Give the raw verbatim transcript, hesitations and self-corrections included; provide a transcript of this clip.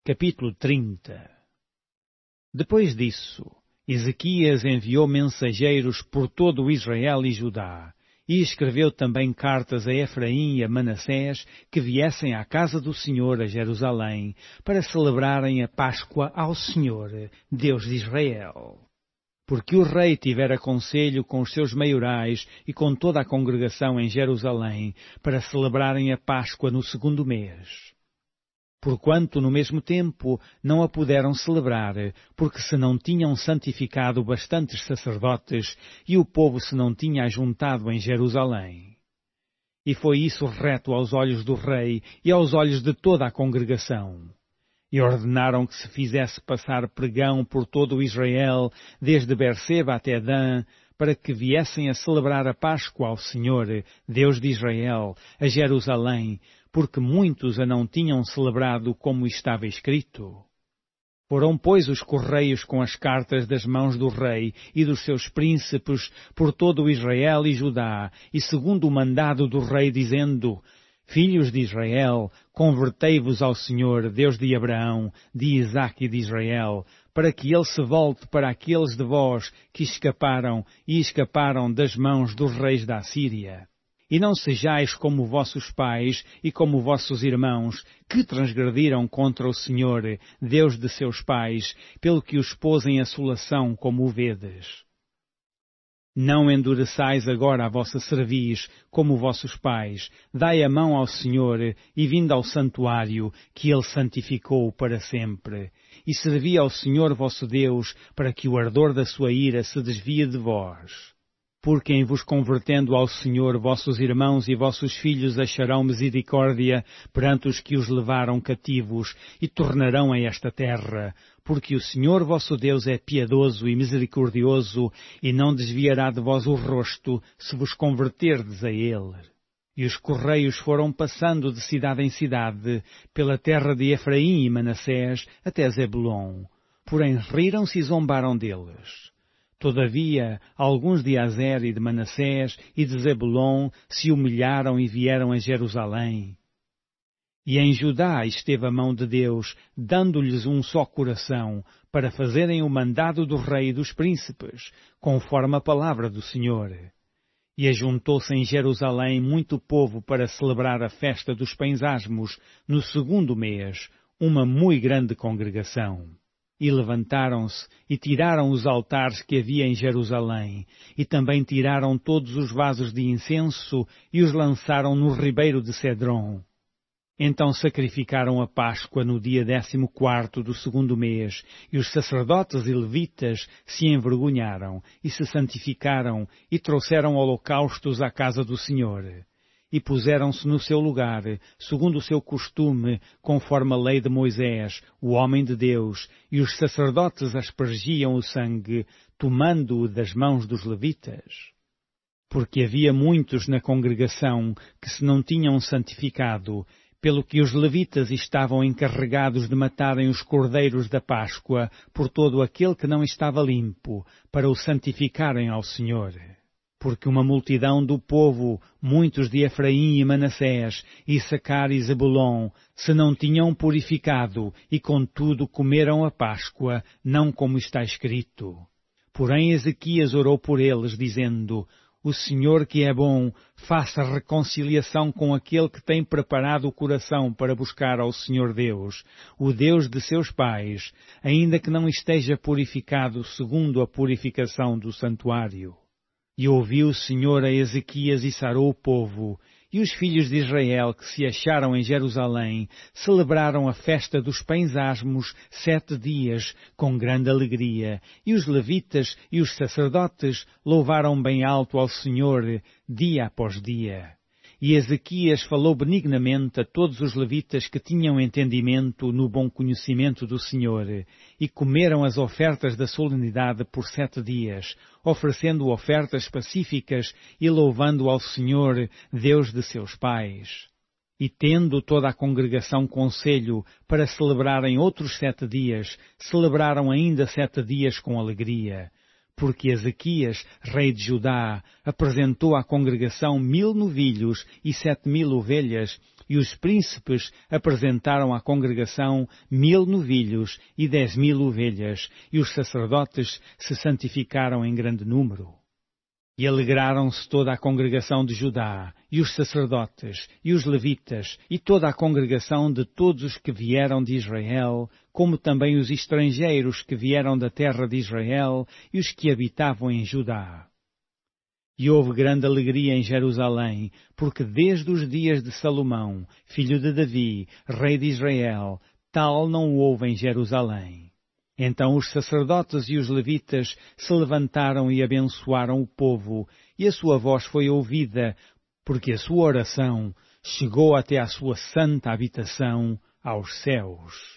Capítulo trinta. Depois disso, Ezequias enviou mensageiros por todo o Israel e Judá, e escreveu também cartas a Efraim e a Manassés que viessem à casa do Senhor a Jerusalém, para celebrarem a Páscoa ao Senhor, Deus de Israel. Porque o rei tivera conselho com os seus maiorais e com toda a congregação em Jerusalém, para celebrarem a Páscoa no segundo mês. Porquanto, no mesmo tempo, não a puderam celebrar, porque se não tinham santificado bastantes sacerdotes, e o povo se não tinha ajuntado em Jerusalém. E foi isso reto aos olhos do rei e aos olhos de toda a congregação. E ordenaram que se fizesse passar pregão por todo o Israel, desde Berseba até Dan, para que viessem a celebrar a Páscoa ao Senhor, Deus de Israel, a Jerusalém, porque muitos a não tinham celebrado como estava escrito. Foram, pois, os correios com as cartas das mãos do rei e dos seus príncipes por todo o Israel e Judá, e segundo o mandado do rei, dizendo: Filhos de Israel, convertei-vos ao Senhor, Deus de Abraão, de Isaque e de Israel, para que ele se volte para aqueles de vós que escaparam e escaparam das mãos dos reis da Assíria. E não sejais como vossos pais e como vossos irmãos, que transgrediram contra o Senhor, Deus de seus pais, pelo que os pôs em assolação, como o vedes. Não endureçais agora a vossa cerviz, como vossos pais, dai a mão ao Senhor, e vindo ao santuário, que Ele santificou para sempre. E servi ao Senhor vosso Deus, para que o ardor da sua ira se desvie de vós. Porque em vos convertendo ao Senhor, vossos irmãos e vossos filhos acharão misericórdia perante os que os levaram cativos e tornarão a esta terra, porque o Senhor vosso Deus é piedoso e misericordioso e não desviará de vós o rosto se vos converterdes a Ele. E os correios foram passando de cidade em cidade, pela terra de Efraim e Manassés até Zebulon, porém riram-se e zombaram deles. Todavia, alguns de Azer e de Manassés e de Zebulon se humilharam e vieram a Jerusalém. E em Judá esteve a mão de Deus, dando-lhes um só coração, para fazerem o mandado do rei e dos príncipes, conforme a palavra do Senhor. E ajuntou-se em Jerusalém muito povo para celebrar a festa dos pães asmos, no segundo mês, uma muito grande congregação. E levantaram-se e tiraram os altares que havia em Jerusalém, e também tiraram todos os vasos de incenso e os lançaram no ribeiro de Cedron. Então sacrificaram a Páscoa no dia décimo quarto do segundo mês, e os sacerdotes e levitas se envergonharam e se santificaram e trouxeram holocaustos à casa do Senhor. E puseram-se no seu lugar, segundo o seu costume, conforme a lei de Moisés, o homem de Deus, e os sacerdotes aspergiam o sangue, tomando-o das mãos dos levitas. Porque havia muitos na congregação que se não tinham santificado, pelo que os levitas estavam encarregados de matarem os cordeiros da Páscoa por todo aquele que não estava limpo, para o santificarem ao Senhor. Porque uma multidão do povo, muitos de Efraim e Manassés, Issacar e Zebulon, se não tinham purificado, e contudo comeram a Páscoa, não como está escrito. Porém Ezequias orou por eles, dizendo: O Senhor que é bom, faça reconciliação com aquele que tem preparado o coração para buscar ao Senhor Deus, o Deus de seus pais, ainda que não esteja purificado segundo a purificação do santuário. E ouviu o Senhor a Ezequias e sarou o povo, e os filhos de Israel que se acharam em Jerusalém celebraram a festa dos pães asmos sete dias com grande alegria, e os levitas e os sacerdotes louvaram bem alto ao Senhor dia após dia. E Ezequias falou benignamente a todos os levitas que tinham entendimento no bom conhecimento do Senhor, e comeram as ofertas da solenidade por sete dias, oferecendo ofertas pacíficas e louvando ao Senhor, Deus de seus pais. E tendo toda a congregação conselho para celebrarem outros sete dias, celebraram ainda sete dias com alegria. Porque Ezequias, rei de Judá, apresentou à congregação mil novilhos e sete mil ovelhas, e os príncipes apresentaram à congregação mil novilhos e dez mil ovelhas, e os sacerdotes se santificaram em grande número. E alegraram-se toda a congregação de Judá, e os sacerdotes, e os levitas, e toda a congregação de todos os que vieram de Israel, como também os estrangeiros que vieram da terra de Israel, e os que habitavam em Judá. E houve grande alegria em Jerusalém, porque desde os dias de Salomão, filho de Davi, rei de Israel, tal não houve em Jerusalém. Então os sacerdotes e os levitas se levantaram e abençoaram o povo, e a sua voz foi ouvida, porque a sua oração chegou até à sua santa habitação aos céus.